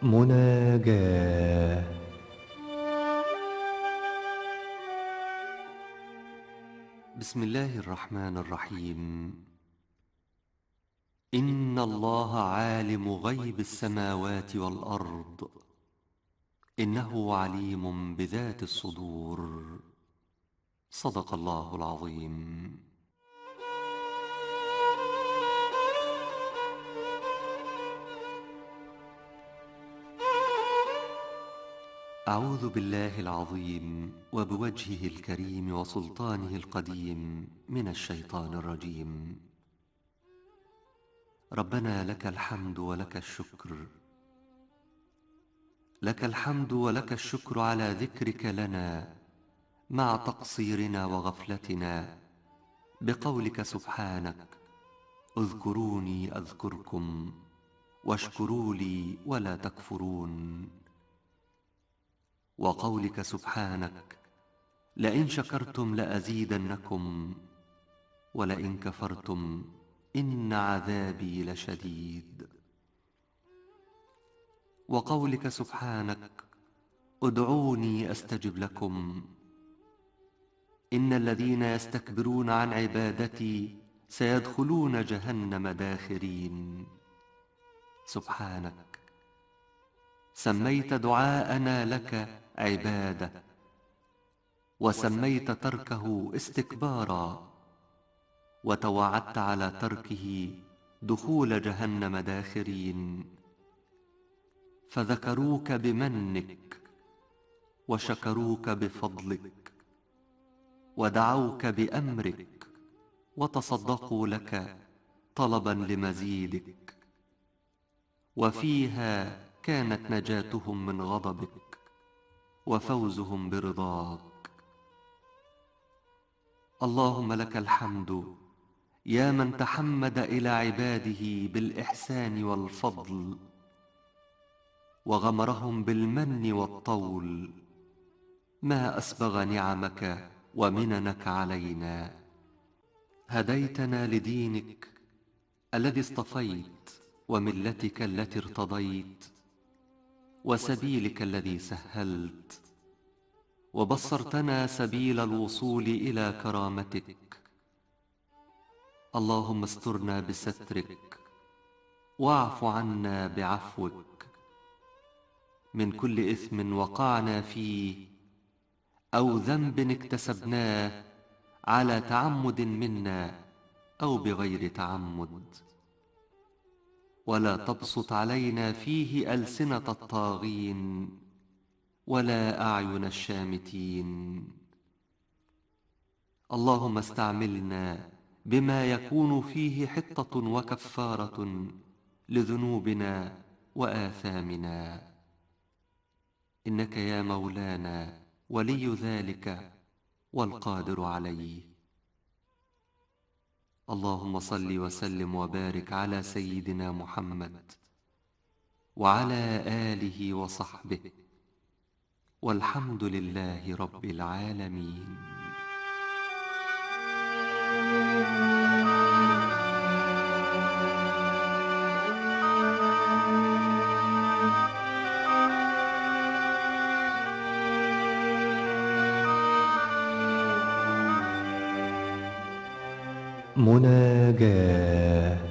مناجاة. بسم الله الرحمن الرحيم. إن الله عالم غيب السماوات والأرض، إنه عليم بذات الصدور. صدق الله العظيم. أعوذ بالله العظيم وبوجهه الكريم وسلطانه القديم من الشيطان الرجيم. ربنا لك الحمد ولك الشكر، لك الحمد ولك الشكر على ذكرك لنا مع تقصيرنا وغفلتنا، بقولك سبحانك: اذكروني أذكركم واشكروا لي ولا تكفرون. وقولك سبحانك: لئن شكرتم لأزيدنكم ولئن كفرتم إن عذابي لشديد. وقولك سبحانك: ادعوني أستجب لكم، إن الذين يستكبرون عن عبادتي سيدخلون جهنم داخرين. سبحانك، سميت دعاءنا لك عبادة، وسميت تركه استكبارا، وتوعدت على تركه دخول جهنم داخرين. فذكروك بمنك وشكروك بفضلك ودعوك بأمرك وتصدقوا لك طلبا لمزيدك، وفيها كانت نجاتهم من غضبك وفوزهم برضاك. اللهم لك الحمد يا من تحمد إلى عباده بالإحسان والفضل، وغمرهم بالمن والطول. ما أسبغ نعمك ومننك علينا. هديتنا لدينك الذي اصطفيت، وملتك التي ارتضيت، وسبيلك الذي سهلت، وبصرتنا سبيل الوصول إلى كرامتك. اللهم استرنا بسترك، واعف عنا بعفوك، من كل إثم وقعنا فيه أو ذنب اكتسبناه على تعمد منا أو بغير تعمد. ولا تبسط علينا فيه ألسنة الطاغين ولا أعين الشامتين. اللهم استعملنا بما يكون فيه حطة وكفارة لذنوبنا وآثامنا، إنك يا مولانا ولي ذلك والقادر عليه. اللهم صل وسلم وبارك على سيدنا محمد وعلى آله وصحبه، والحمد لله رب العالمين. مناجاة.